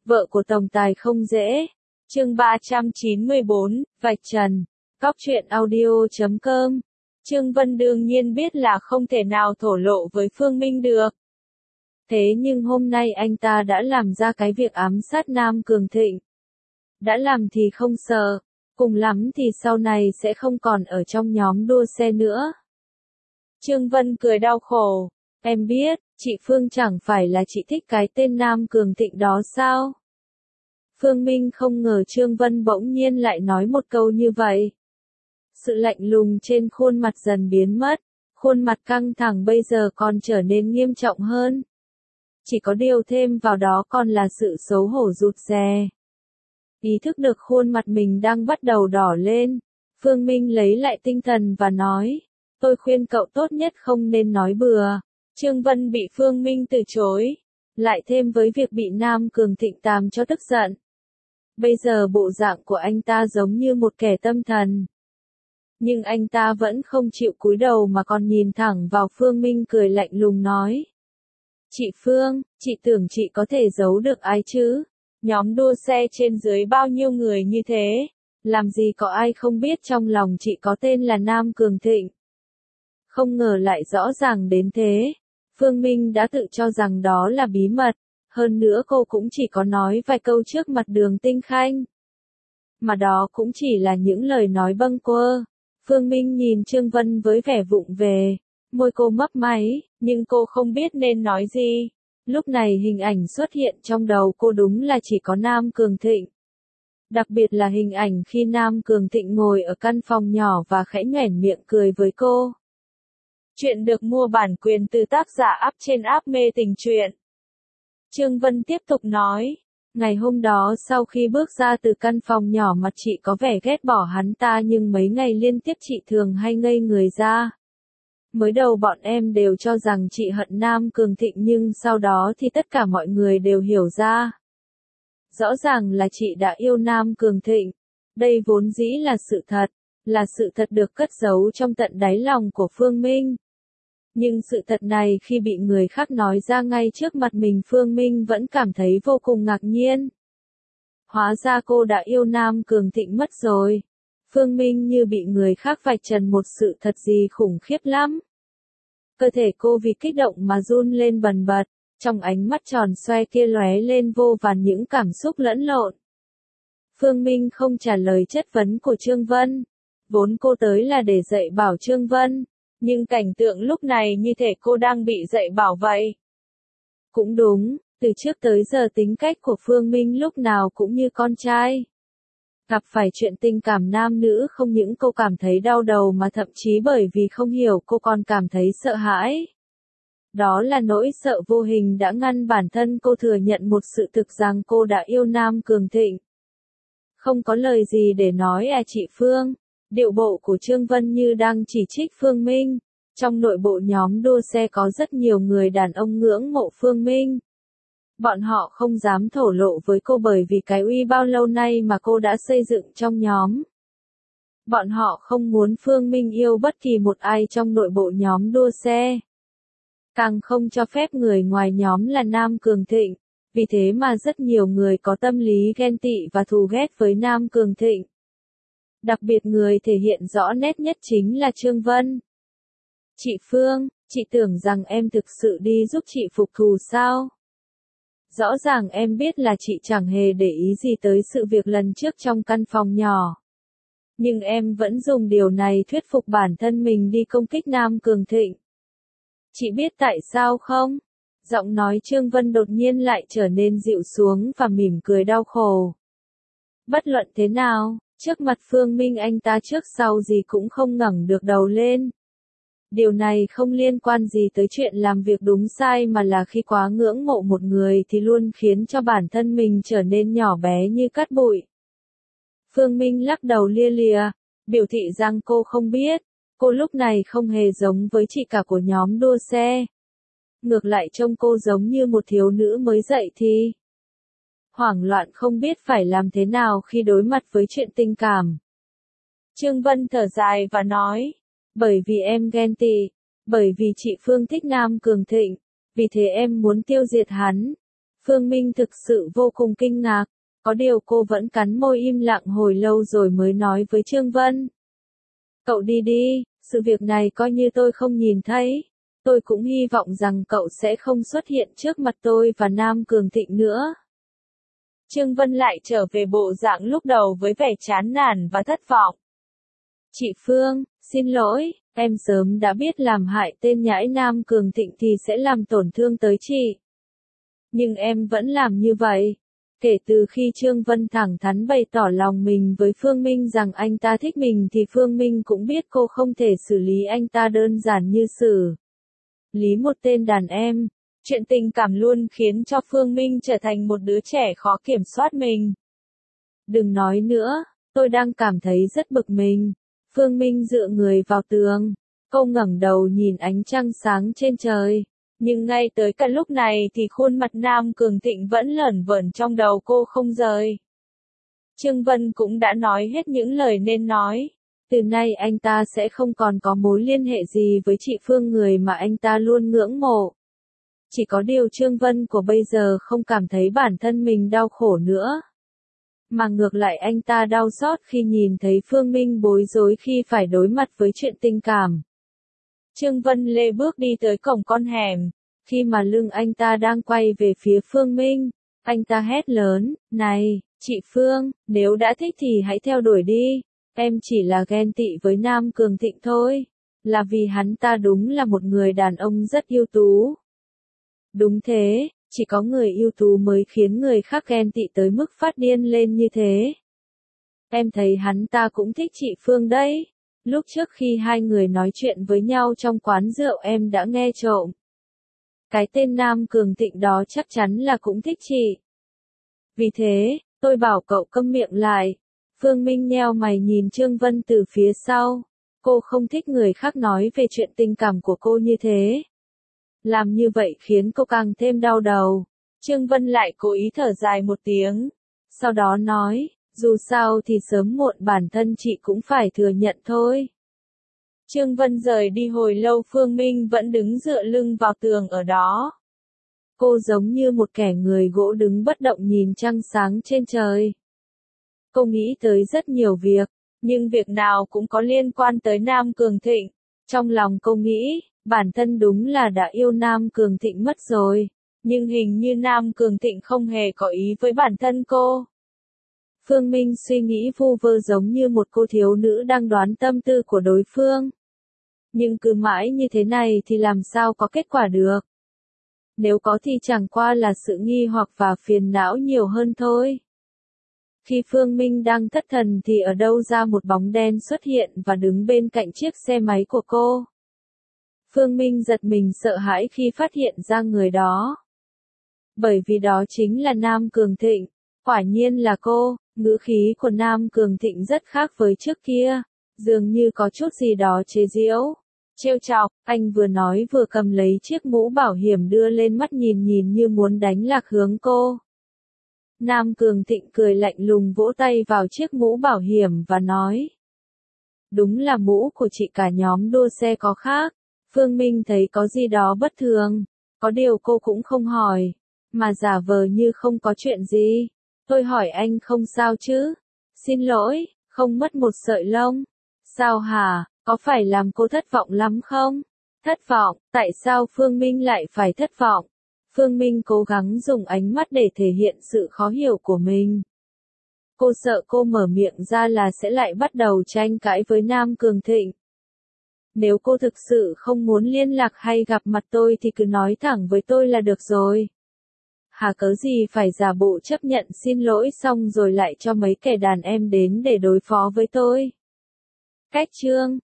Vợ của tổng tài không dễ. Chương 394, vạch trần. Cóc truyện audio.com. Trương Vân đương nhiên biết là không thể nào thổ lộ với Phương Minh được. Thế nhưng hôm nay anh ta đã làm ra cái việc ám sát Nam Cường Thịnh. Đã làm thì không sợ, cùng lắm thì sau này sẽ không còn ở trong nhóm đua xe nữa. Trương Vân cười đau khổ, em biết, chị Phương chẳng phải là chị thích cái tên Nam Cường Thịnh đó sao? Phương Minh không ngờ Trương Vân bỗng nhiên lại nói một câu như vậy. Sự lạnh lùng trên khuôn mặt dần biến mất, khuôn mặt căng thẳng bây giờ còn trở nên nghiêm trọng hơn. Chỉ có điều thêm vào đó còn là sự xấu hổ rụt rè. Ý thức được khuôn mặt mình đang bắt đầu đỏ lên, Phương Minh lấy lại tinh thần và nói, tôi khuyên cậu tốt nhất không nên nói bừa. Trương Vân bị Phương Minh từ chối, lại thêm với việc bị Nam Cường Thịnh tàm cho tức giận. Bây giờ bộ dạng của anh ta giống như một kẻ tâm thần. Nhưng anh ta vẫn không chịu cúi đầu mà còn nhìn thẳng vào Phương Minh cười lạnh lùng nói. Chị Phương, chị tưởng chị có thể giấu được ai chứ? Nhóm đua xe trên dưới bao nhiêu người như thế? Làm gì có ai không biết trong lòng chị có tên là Nam Cường Thịnh? Không ngờ lại rõ ràng đến thế. Phương Minh đã tự cho rằng đó là bí mật. Hơn nữa cô cũng chỉ có nói vài câu trước mặt Đường Tinh Khanh. Mà đó cũng chỉ là những lời nói bâng quơ. Phương Minh nhìn Trương Vân với vẻ vụng về. Môi cô mấp máy, nhưng cô không biết nên nói gì. Lúc này hình ảnh xuất hiện trong đầu cô đúng là chỉ có Nam Cường Thịnh. Đặc biệt là hình ảnh khi Nam Cường Thịnh ngồi ở căn phòng nhỏ và khẽ nhoẻn miệng cười với cô. Chuyện được mua bản quyền từ tác giả app trên app Mê Tình Truyện. Trương Vân tiếp tục nói, ngày hôm đó sau khi bước ra từ căn phòng nhỏ mặt chị có vẻ ghét bỏ hắn ta nhưng mấy ngày liên tiếp chị thường hay ngây người ra. Mới đầu bọn em đều cho rằng chị hận Nam Cường Thịnh nhưng sau đó thì tất cả mọi người đều hiểu ra. Rõ ràng là chị đã yêu Nam Cường Thịnh. Đây vốn dĩ là sự thật được cất giấu trong tận đáy lòng của Phương Minh. Nhưng sự thật này khi bị người khác nói ra ngay trước mặt mình Phương Minh vẫn cảm thấy vô cùng ngạc nhiên. Hóa ra cô đã yêu Nam Cường Thịnh mất rồi. Phương Minh như bị người khác vạch trần một sự thật gì khủng khiếp lắm. Cơ thể cô vì kích động mà run lên bần bật, trong ánh mắt tròn xoe kia lóe lên vô vàn những cảm xúc lẫn lộn. Phương Minh không trả lời chất vấn của Trương Vân. Vốn cô tới là để dạy bảo Trương Vân, nhưng cảnh tượng lúc này như thể cô đang bị dạy bảo vậy. Cũng đúng, từ trước tới giờ tính cách của Phương Minh lúc nào cũng như con trai. Gặp phải chuyện tình cảm nam nữ không những cô cảm thấy đau đầu mà thậm chí bởi vì không hiểu cô còn cảm thấy sợ hãi. Đó là nỗi sợ vô hình đã ngăn bản thân cô thừa nhận một sự thực rằng cô đã yêu Nam Cường Thịnh. Không có lời gì để nói à chị Phương, điệu bộ của Trương Vân như đang chỉ trích Phương Minh. Trong nội bộ nhóm đua xe có rất nhiều người đàn ông ngưỡng mộ Phương Minh. Bọn họ không dám thổ lộ với cô bởi vì cái uy bao lâu nay mà cô đã xây dựng trong nhóm. Bọn họ không muốn Phương Minh yêu bất kỳ một ai trong nội bộ nhóm đua xe. Càng không cho phép người ngoài nhóm là Nam Cường Thịnh. Vì thế mà rất nhiều người có tâm lý ghen tị và thù ghét với Nam Cường Thịnh. Đặc biệt người thể hiện rõ nét nhất chính là Trương Vân. Chị Phương, chị tưởng rằng em thực sự đi giúp chị phục thù sao? Rõ ràng em biết là chị chẳng hề để ý gì tới sự việc lần trước trong căn phòng nhỏ. Nhưng em vẫn dùng điều này thuyết phục bản thân mình đi công kích Nam Cường Thịnh. Chị biết tại sao không? Giọng nói Trương Vân đột nhiên lại trở nên dịu xuống và mỉm cười đau khổ. Bất luận thế nào, trước mặt Phương Minh anh ta trước sau gì cũng không ngẩng được đầu lên. Điều này không liên quan gì tới chuyện làm việc đúng sai mà là khi quá ngưỡng mộ một người thì luôn khiến cho bản thân mình trở nên nhỏ bé như cát bụi. Phương Minh lắc đầu lia lịa, biểu thị rằng cô không biết, cô lúc này không hề giống với chị cả của nhóm đua xe. Ngược lại trông cô giống như một thiếu nữ mới dậy thì. Hoảng loạn không biết phải làm thế nào khi đối mặt với chuyện tình cảm. Trương Vân thở dài và nói. Bởi vì em ghen tị, bởi vì chị Phương thích Nam Cường Thịnh, vì thế em muốn tiêu diệt hắn. Phương Minh thực sự vô cùng kinh ngạc, có điều cô vẫn cắn môi im lặng hồi lâu rồi mới nói với Trương Vân. Cậu đi đi, sự việc này coi như tôi không nhìn thấy. Tôi cũng hy vọng rằng cậu sẽ không xuất hiện trước mặt tôi và Nam Cường Thịnh nữa. Trương Vân lại trở về bộ dạng lúc đầu với vẻ chán nản và thất vọng. Chị Phương, xin lỗi, em sớm đã biết làm hại tên nhãi Nam Cường Thịnh thì sẽ làm tổn thương tới chị. Nhưng em vẫn làm như vậy. Kể từ khi Trương Vân thẳng thắn bày tỏ lòng mình với Phương Minh rằng anh ta thích mình thì Phương Minh cũng biết cô không thể xử lý anh ta đơn giản như xử lý một tên đàn em. Chuyện tình cảm luôn khiến cho Phương Minh trở thành một đứa trẻ khó kiểm soát mình. Đừng nói nữa, tôi đang cảm thấy rất bực mình. Phương Minh dựa người vào tường. Cô ngẩng đầu nhìn ánh trăng sáng trên trời. Nhưng ngay tới cả lúc này thì khuôn mặt Nam Cường Thịnh vẫn lởn vởn trong đầu cô không rời. Trương Vân cũng đã nói hết những lời nên nói. Từ nay anh ta sẽ không còn có mối liên hệ gì với chị Phương, người mà anh ta luôn ngưỡng mộ. Chỉ có điều Trương Vân của bây giờ không cảm thấy bản thân mình đau khổ nữa. Mà ngược lại anh ta đau xót khi nhìn thấy Phương Minh bối rối khi phải đối mặt với chuyện tình cảm. Trương Vân lê bước đi tới cổng con hẻm. Khi mà lưng anh ta đang quay về phía Phương Minh, anh ta hét lớn, này, chị Phương, nếu đã thích thì hãy theo đuổi đi. Em chỉ là ghen tị với Nam Cường Thịnh thôi. Là vì hắn ta đúng là một người đàn ông rất ưu tú. Đúng thế, chỉ có người ưu tú mới khiến người khác ghen tị tới mức phát điên lên như thế. Em thấy hắn ta cũng thích chị Phương đấy. Lúc trước khi hai người nói chuyện với nhau trong quán rượu em đã nghe trộm. Cái tên Nam Cường Thịnh đó chắc chắn là cũng thích chị. Vì thế, tôi bảo cậu câm miệng lại. Phương Minh nheo mày nhìn Trương Vân từ phía sau. Cô không thích người khác nói về chuyện tình cảm của cô như thế. Làm như vậy khiến cô càng thêm đau đầu. Trương Vân lại cố ý thở dài một tiếng. Sau đó nói, dù sao thì sớm muộn bản thân chị cũng phải thừa nhận thôi. Trương Vân rời đi hồi lâu, Phương Minh vẫn đứng dựa lưng vào tường ở đó. Cô giống như một kẻ người gỗ đứng bất động nhìn trăng sáng trên trời. Cô nghĩ tới rất nhiều việc, nhưng việc nào cũng có liên quan tới Nam Cường Thịnh. Trong lòng cô nghĩ, bản thân đúng là đã yêu Nam Cường Thịnh mất rồi, nhưng hình như Nam Cường Thịnh không hề có ý với bản thân cô. Phương Minh suy nghĩ vu vơ giống như một cô thiếu nữ đang đoán tâm tư của đối phương. Nhưng cứ mãi như thế này thì làm sao có kết quả được. Nếu có thì chẳng qua là sự nghi hoặc và phiền não nhiều hơn thôi. Khi Phương Minh đang thất thần thì ở đâu ra một bóng đen xuất hiện và đứng bên cạnh chiếc xe máy của cô. Phương Minh giật mình sợ hãi khi phát hiện ra người đó. Bởi vì đó chính là Nam Cường Thịnh. Quả nhiên là cô. Ngữ khí của Nam Cường Thịnh rất khác với trước kia. Dường như có chút gì đó chế giễu, trêu chọc. Anh vừa nói vừa cầm lấy chiếc mũ bảo hiểm đưa lên mắt nhìn như muốn đánh lạc hướng cô. Nam Cường Thịnh cười lạnh lùng vỗ tay vào chiếc mũ bảo hiểm và nói. Đúng là mũ của chị, cả nhóm đua xe có khác. Phương Minh thấy có gì đó bất thường. Có điều cô cũng không hỏi, mà giả vờ như không có chuyện gì. Tôi hỏi anh không sao chứ? Xin lỗi, không mất một sợi lông. Sao hả, có phải làm cô thất vọng lắm không? Thất vọng, tại sao Phương Minh lại phải thất vọng? Phương Minh cố gắng dùng ánh mắt để thể hiện sự khó hiểu của mình. Cô sợ cô mở miệng ra là sẽ lại bắt đầu tranh cãi với Nam Cường Thịnh. Nếu cô thực sự không muốn liên lạc hay gặp mặt tôi thì cứ nói thẳng với tôi là được rồi. Hà cớ gì phải giả bộ chấp nhận xin lỗi xong rồi lại cho mấy kẻ đàn em đến để đối phó với tôi. Cách chương